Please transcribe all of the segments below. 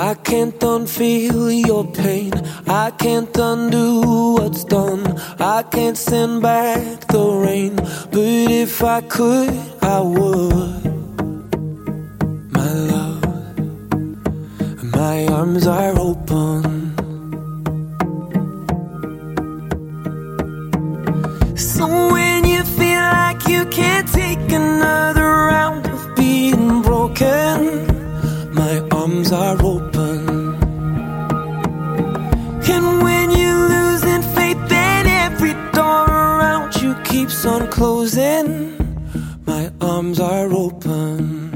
I can't unfeel your pain. I can't undo what's done. I can't send back the rain, but if I could, I would. My love, my arms are open. So when you feel like you can't take another round of being broken, my arms are open. And when you're losing faith and every door around you keeps on closing, my arms are open.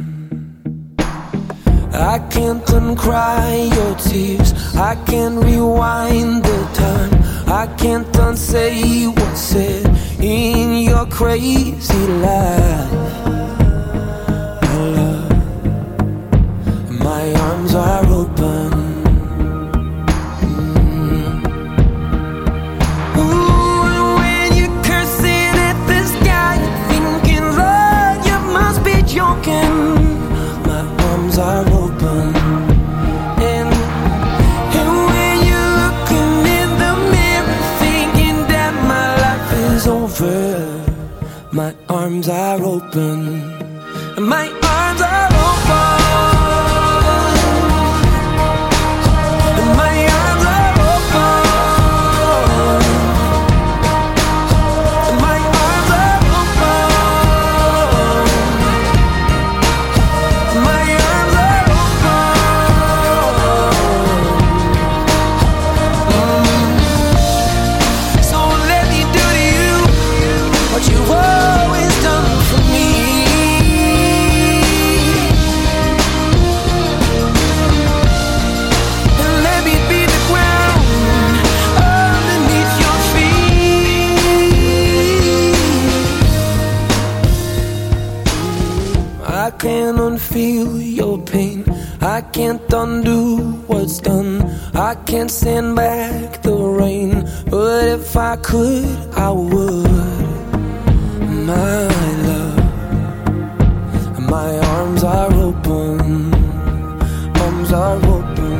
I can't uncry your tears. I can't rewind the time. I can't unsay what's said in your crazy life. My love, my arms are open. Ooh, and when you're cursing at the sky, thinking, Lord, you must be joking, my arms are open. And when you're looking in the mirror, thinking that my life is over, my arms are open. My arms are open. My arms are open. My arms are open. My arms are open. So let me do to you what you've always done for me. And let me be the ground underneath your feet. I can't unfeel your pain. I can't undo what's done. I can't send back the rain, but if I could, I would. My love, my arms are open. Arms are open.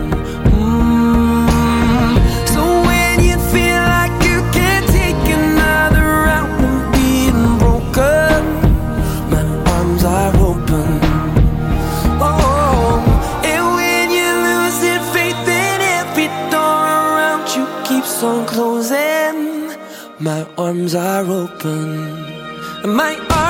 So when you feel like you can't take another round of being broken, my arms are open. Oh, and when you're losing faith and every door around you keeps on closing, my arms are open. My arms